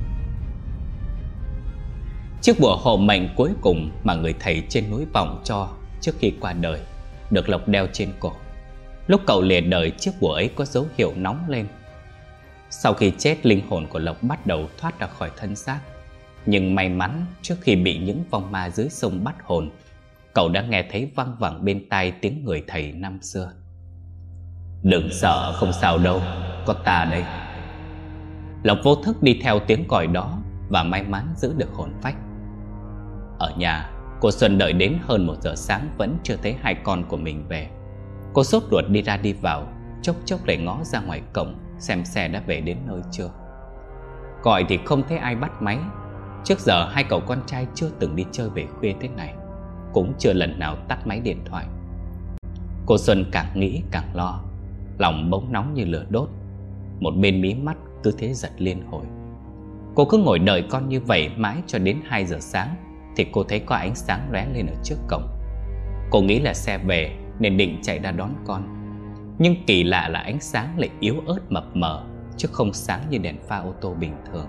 Chiếc bùa hộ mệnh cuối cùng mà người thầy trên núi Vọng cho trước khi qua đời được Lộc đeo trên cổ. Lúc cậu lìa đời, chiếc bùa ấy có dấu hiệu nóng lên. Sau khi chết, linh hồn của Lộc bắt đầu thoát ra khỏi thân xác. Nhưng may mắn, trước khi bị những vong ma dưới sông bắt hồn, cậu đã nghe thấy văng vẳng bên tai tiếng người thầy năm xưa: "Đừng sợ, không sao đâu, có ta đây." Lộc vô thức đi theo tiếng gọi đó và may mắn giữ được hồn phách. Ở nhà, cô Xuân đợi đến hơn một giờ sáng vẫn chưa thấy hai con của mình về. Cô sốt ruột đi ra đi vào, chốc chốc lại ngó ra ngoài cổng xem xe đã về đến nơi chưa. Gọi thì không thấy ai bắt máy. Trước giờ hai cậu con trai chưa từng đi chơi về khuya thế này, cũng chưa lần nào tắt máy điện thoại. Cô Xuân càng nghĩ càng lo, lòng bỗng nóng như lửa đốt. Một bên mí mắt cứ thế giật liên hồi. Cô cứ ngồi đợi con như vậy mãi cho đến hai giờ sáng thì cô thấy có ánh sáng lóe lên ở trước cổng. Cô nghĩ là xe về nên định chạy ra đón con. Nhưng kỳ lạ là ánh sáng lại yếu ớt mập mờ, chứ không sáng như đèn pha ô tô bình thường.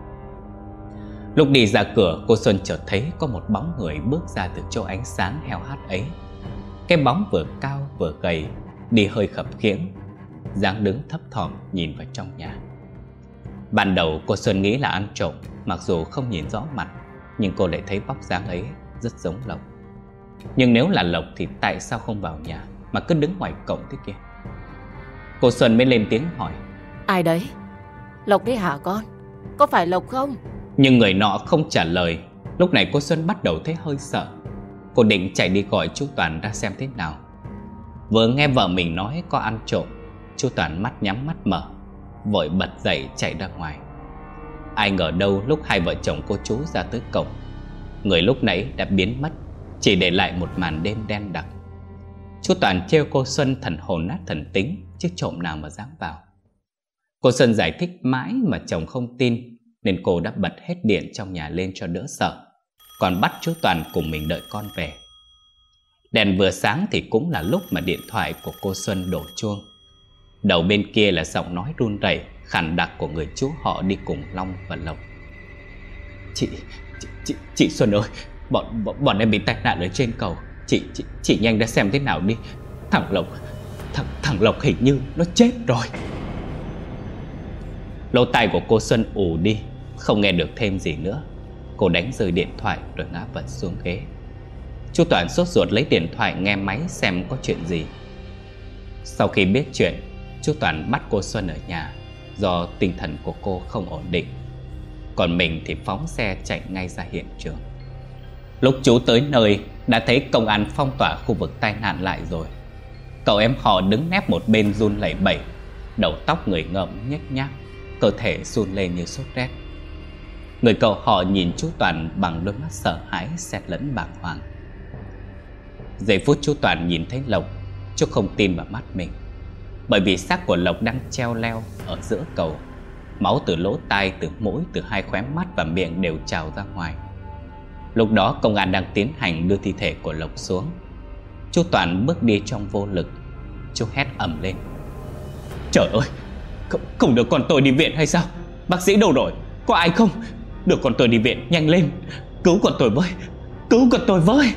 Lúc đi ra cửa, cô Xuân chợt thấy có một bóng người bước ra từ chỗ ánh sáng heo hắt ấy. Cái bóng vừa cao vừa gầy, đi hơi khập khiễng, dáng đứng thấp thỏm nhìn vào trong nhà. Ban đầu cô Xuân nghĩ là ăn trộm, mặc dù không nhìn rõ mặt, nhưng cô lại thấy vóc dáng ấy rất giống Lộc. Nhưng nếu là Lộc thì tại sao không vào nhà mà cứ đứng ngoài cổng thế kia? Cô Xuân mới lên tiếng hỏi: "Ai đấy? Lộc đấy hả con? Có phải Lộc không?" Nhưng người nọ không trả lời. Lúc này cô Xuân bắt đầu thấy hơi sợ. Cô định chạy đi gọi chú Toàn ra xem thế nào. Vừa nghe vợ mình nói có ăn trộm, chú Toàn mắt nhắm mắt mở, vội bật dậy chạy ra ngoài. Ai ngờ đâu lúc hai vợ chồng cô chú ra tới cổng, người lúc nãy đã biến mất, chỉ để lại một màn đêm đen đặc. Chú Toàn trêu cô Xuân thần hồn nát thần tính, chứ trộm nào mà dám vào. Cô Xuân giải thích mãi mà chồng không tin, nên cô đã bật hết điện trong nhà lên cho đỡ sợ, còn bắt chú Toàn cùng mình đợi con về. Đèn vừa sáng thì cũng là lúc mà điện thoại của cô Xuân đổ chuông. Đầu bên kia là giọng nói run rẩy khàn đặc của người chú họ đi cùng Long và Lộc. Chị, chị, chị, chị Xuân ơi, bọn, bọn, bọn em bị tai nạn ở trên cầu. Chị, chị, chị nhanh ra xem thế nào đi. Thằng Lộc, thằng, thằng Lộc hình như nó chết rồi." Lỗ tai của cô Xuân ù đi, không nghe được thêm gì nữa. Cô đánh rơi điện thoại rồi ngã vật xuống ghế. Chú Toàn sốt ruột lấy điện thoại nghe máy xem có chuyện gì. Sau khi biết chuyện, chú Toàn bắt cô Xuân ở nhà do tinh thần của cô không ổn định. Còn mình thì phóng xe chạy ngay ra hiện trường. Lúc chú tới nơi đã thấy công an phong tỏa khu vực tai nạn lại rồi. Cậu em họ đứng nép một bên run lẩy bẩy, đầu tóc người ngợm nhếch nhác, cơ thể run lên như sốt rét. Người cậu họ nhìn chú Toàn bằng đôi mắt sợ hãi xen lẫn bàng hoàng. Giây phút chú Toàn nhìn thấy Lộc, chú không tin vào mắt mình. Bởi vì xác của Lộc đang treo leo ở giữa cầu. Máu từ lỗ tai, từ mũi, từ hai khóe mắt và miệng đều trào ra ngoài. Lúc đó công an đang tiến hành đưa thi thể của Lộc xuống. Chú Toàn bước đi trong vô lực. Chú hét ầm lên: Trời ơi, không, không được con tôi đi viện hay sao? Bác sĩ đâu rồi? Có ai không? Đưa con tôi đi viện, nhanh lên! Cứu con tôi với! Cứu con tôi với!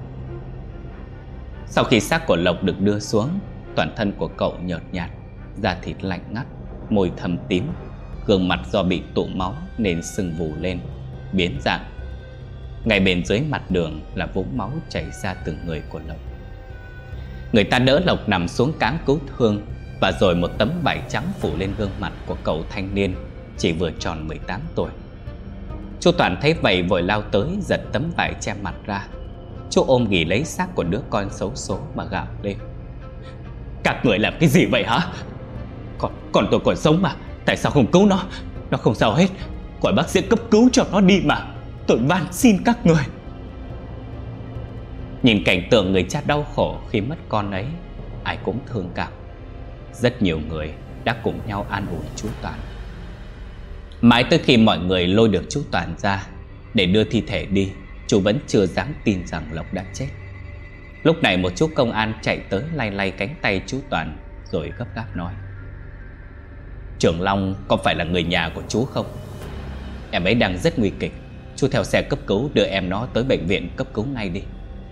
Sau khi xác của Lộc được đưa xuống, toàn thân của cậu nhợt nhạt, da thịt lạnh ngắt, môi thâm tím, gương mặt do bị tụ máu nên sưng vù lên, biến dạng. Ngay bên dưới mặt đường là vũng máu chảy ra từ người của Lộc. Người ta đỡ Lộc nằm xuống cáng cứu thương, và rồi một tấm vải trắng phủ lên gương mặt của cậu thanh niên chỉ vừa tròn mười tám tuổi. Chú Toàn thấy vậy vội lao tới giật tấm vải che mặt ra. Chú ôm ghì lấy xác của đứa con xấu số mà gào lên: Các người làm cái gì vậy hả? Con, con tôi còn sống mà, tại sao không cứu nó? Nó không sao hết, gọi bác sĩ cấp cứu cho nó đi mà. Tôi van xin các người. Nhìn cảnh tượng người cha đau khổ khi mất con ấy, ai cũng thương cảm. Rất nhiều người đã cùng nhau an ủi chú Toàn. Mãi tới khi mọi người lôi được chú Toàn ra để đưa thi thể đi, chú vẫn chưa dám tin rằng Lộc đã chết. Lúc này một chú công an chạy tới lay lay cánh tay chú Toàn rồi gấp gáp nói: Trưởng Long có phải là người nhà của chú không? Em ấy đang rất nguy kịch, chú theo xe cấp cứu đưa em nó tới bệnh viện cấp cứu ngay đi.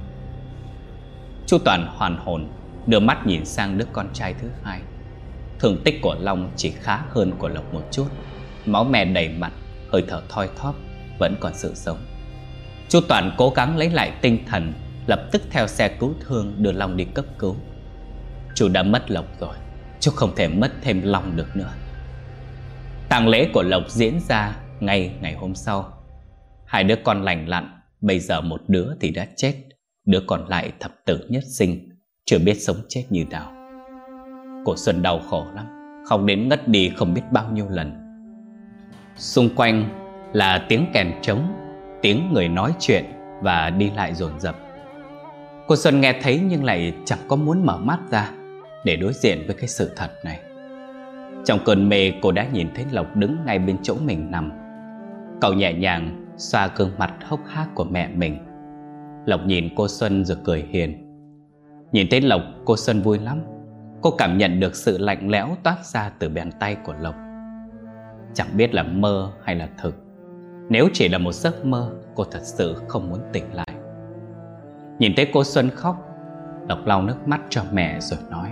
Chú Toàn hoàn hồn, đưa mắt nhìn sang đứa con trai thứ hai. Thương tích của Long chỉ khá hơn của Lộc một chút, máu me đầy mặt, hơi thở thoi thóp, vẫn còn sự sống. Chú Toàn cố gắng lấy lại tinh thần, lập tức theo xe cứu thương đưa Long đi cấp cứu. Chú đã mất Lộc rồi, chú không thể mất thêm Long được nữa. Tang lễ của Lộc diễn ra ngay ngày hôm sau. Hai đứa con lành lặn, bây giờ một đứa thì đã chết, đứa còn lại thập tử nhất sinh, chưa biết sống chết như nào. Cô Xuân đau khổ lắm, khóc đến ngất đi không biết bao nhiêu lần. Xung quanh là tiếng kèn trống, tiếng người nói chuyện và đi lại dồn dập. Cô Xuân nghe thấy nhưng lại chẳng có muốn mở mắt ra để đối diện với cái sự thật này. Trong cơn mê, cô đã nhìn thấy Lộc đứng ngay bên chỗ mình nằm. Cậu nhẹ nhàng xoa gương mặt hốc hác của mẹ mình. Lộc nhìn cô Xuân rồi cười hiền. Nhìn thấy Lộc, cô Xuân vui lắm. Cô cảm nhận được sự lạnh lẽo toát ra từ bàn tay của Lộc. Chẳng biết là mơ hay là thực. Nếu chỉ là một giấc mơ, cô thật sự không muốn tỉnh lại. Nhìn thấy cô Xuân khóc, Lộc lau nước mắt cho mẹ rồi nói: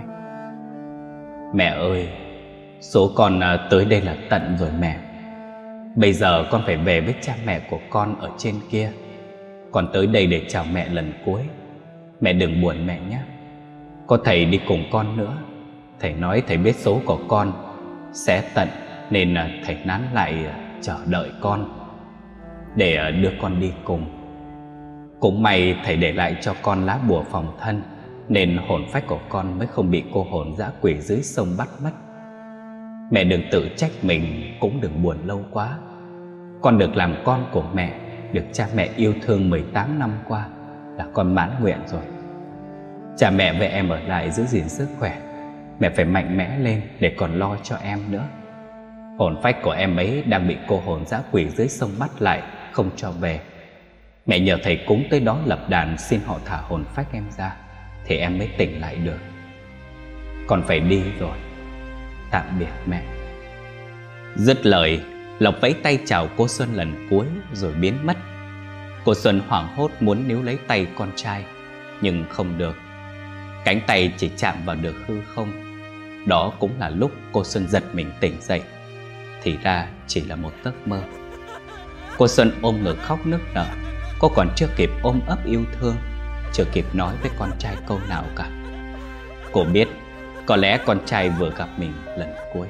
Mẹ ơi, số con tới đây là tận rồi mẹ. Bây giờ con phải về với cha mẹ của con ở trên kia. Con tới đây để chào mẹ lần cuối. Mẹ đừng buồn mẹ nhé. Có thầy đi cùng con nữa. Thầy nói thầy biết số của con sẽ tận, nên thầy nán lại chờ đợi con để đưa con đi cùng. Cũng may thầy để lại cho con lá bùa phòng thân, nên hồn phách của con mới không bị cô hồn dã quỷ dưới sông bắt mất. Mẹ đừng tự trách mình, cũng đừng buồn lâu quá. Con được làm con của mẹ, được cha mẹ yêu thương mười tám năm qua là con mãn nguyện rồi. Cha mẹ với em ở lại giữ gìn sức khỏe. Mẹ phải mạnh mẽ lên để còn lo cho em nữa. Hồn phách của em ấy đang bị cô hồn dã quỷ dưới sông bắt lại, không cho về. Mẹ nhờ thầy cúng tới đó lập đàn xin họ thả hồn phách em ra, thì em mới tỉnh lại được. Con phải đi rồi. Tạm biệt mẹ. Dứt lời, Lộc vẫy tay chào cô Xuân lần cuối rồi biến mất. Cô Xuân hoảng hốt muốn níu lấy tay con trai, nhưng không được. Cánh tay chỉ chạm vào được hư không. Đó cũng là lúc cô Xuân giật mình tỉnh dậy. Thì ra chỉ là một giấc mơ. Cô Xuân ôm ngực khóc nức nở. Cô còn chưa kịp ôm ấp yêu thương, chưa kịp nói với con trai câu nào cả. Cô biết có lẽ con trai vừa gặp mình lần cuối.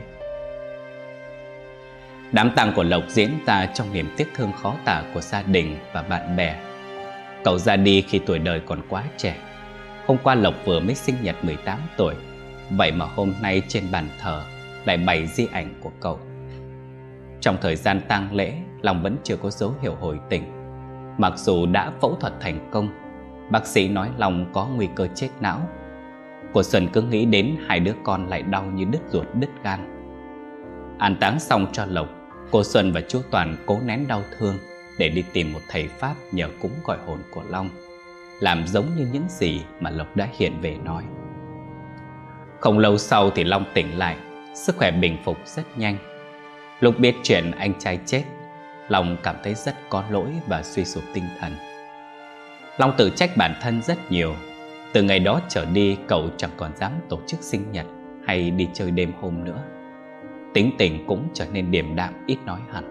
Đám tang của Lộc diễn ra trong niềm tiếc thương khó tả của gia đình và bạn bè. Cậu ra đi khi tuổi đời còn quá trẻ. Hôm qua Lộc vừa mới sinh nhật mười tám tuổi, vậy mà hôm nay trên bàn thờ lại bày di ảnh của cậu. Trong thời gian tang lễ, Long vẫn chưa có dấu hiệu hồi tỉnh. Mặc dù đã phẫu thuật thành công, bác sĩ nói Long có nguy cơ chết não. Cô Xuân cứ nghĩ đến hai đứa con lại đau như đứt ruột đứt gan. An táng xong cho Lộc, cô Xuân và chú Toàn cố nén đau thương, để đi tìm một thầy Pháp nhờ cúng gọi hồn của Long, làm giống như những gì mà Lộc đã hiện về nói. Không lâu sau thì Long tỉnh lại, sức khỏe bình phục rất nhanh. Lúc biết chuyện anh trai chết, Long cảm thấy rất có lỗi và suy sụp tinh thần. Long tự trách bản thân rất nhiều. Từ ngày đó trở đi, cậu chẳng còn dám tổ chức sinh nhật hay đi chơi đêm hôm nữa. Tính tình cũng trở nên điềm đạm, ít nói hẳn.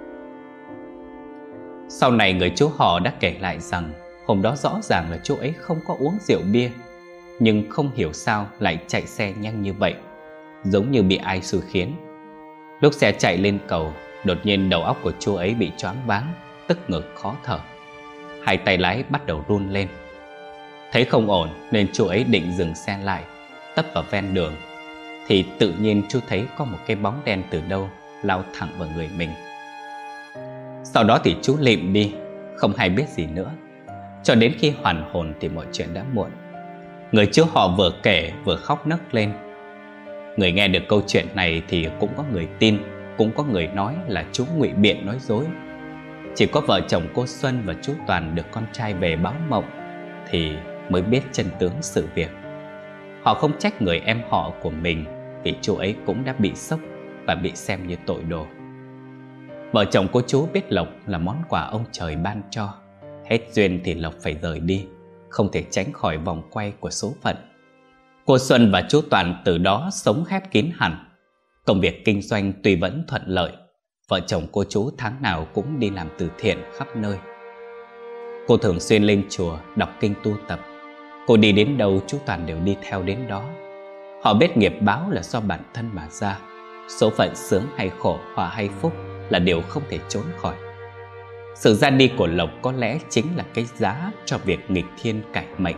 Sau này người chú họ đã kể lại rằng hôm đó rõ ràng là chú ấy không có uống rượu bia, nhưng không hiểu sao lại chạy xe nhanh như vậy, giống như bị ai xui khiến. Lúc xe chạy lên cầu, đột nhiên đầu óc của chú ấy bị choáng váng, tức ngực khó thở. Hai tay lái bắt đầu run lên. Thấy không ổn nên chú ấy định dừng xe lại, tấp vào ven đường, thì tự nhiên chú thấy có một cái bóng đen từ đâu lao thẳng vào người mình. Sau đó thì chú lịm đi, không hay biết gì nữa. Cho đến khi hoàn hồn thì mọi chuyện đã muộn. Người chú họ vừa kể vừa khóc nấc lên. Người nghe được câu chuyện này thì cũng có người tin, cũng có người nói là chú ngụy biện nói dối. Chỉ có vợ chồng cô Xuân và chú Toàn được con trai về báo mộng thì mới biết chân tướng sự việc. Họ không trách người em họ của mình vì chú ấy cũng đã bị sốc và bị xem như tội đồ. Vợ chồng cô chú biết Lộc là món quà ông trời ban cho. Hết duyên thì Lộc phải rời đi, không thể tránh khỏi vòng quay của số phận. Cô Xuân và chú Toàn từ đó sống khép kín hẳn. Công việc kinh doanh tuy vẫn thuận lợi, vợ chồng cô chú tháng nào cũng đi làm từ thiện khắp nơi. Cô thường xuyên lên chùa đọc kinh tu tập. Cô đi đến đâu chú Toàn đều đi theo đến đó. Họ biết nghiệp báo là do bản thân mà ra. Số phận sướng hay khổ, họa hay phúc là điều không thể trốn khỏi. Sự ra đi của Lộc có lẽ chính là cái giá cho việc nghịch thiên cải mệnh.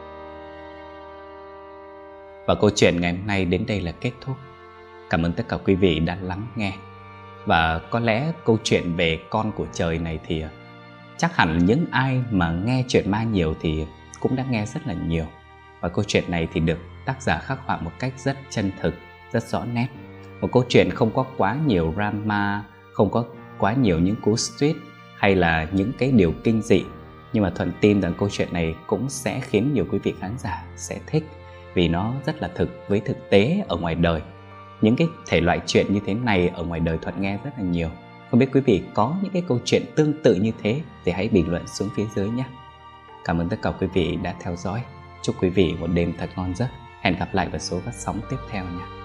Và câu chuyện ngày hôm nay đến đây là kết thúc. Cảm ơn tất cả quý vị đã lắng nghe. Và có lẽ câu chuyện về con của trời này thì chắc hẳn những ai mà nghe chuyện ma nhiều thì cũng đã nghe rất là nhiều. Và câu chuyện này thì được tác giả khắc họa một cách rất chân thực, rất rõ nét. Một câu chuyện không có quá nhiều drama, không có quá nhiều những cú twist hay là những cái điều kinh dị. Nhưng mà Thuận tin rằng câu chuyện này cũng sẽ khiến nhiều quý vị khán giả sẽ thích, vì nó rất là thực với thực tế ở ngoài đời. Những cái thể loại chuyện như thế này ở ngoài đời Thuận nghe rất là nhiều. Không biết quý vị có những cái câu chuyện tương tự như thế thì hãy bình luận xuống phía dưới nhé. Cảm ơn tất cả quý vị đã theo dõi. Chúc quý vị một đêm thật ngon giấc. Hẹn gặp lại vào số phát sóng tiếp theo nha.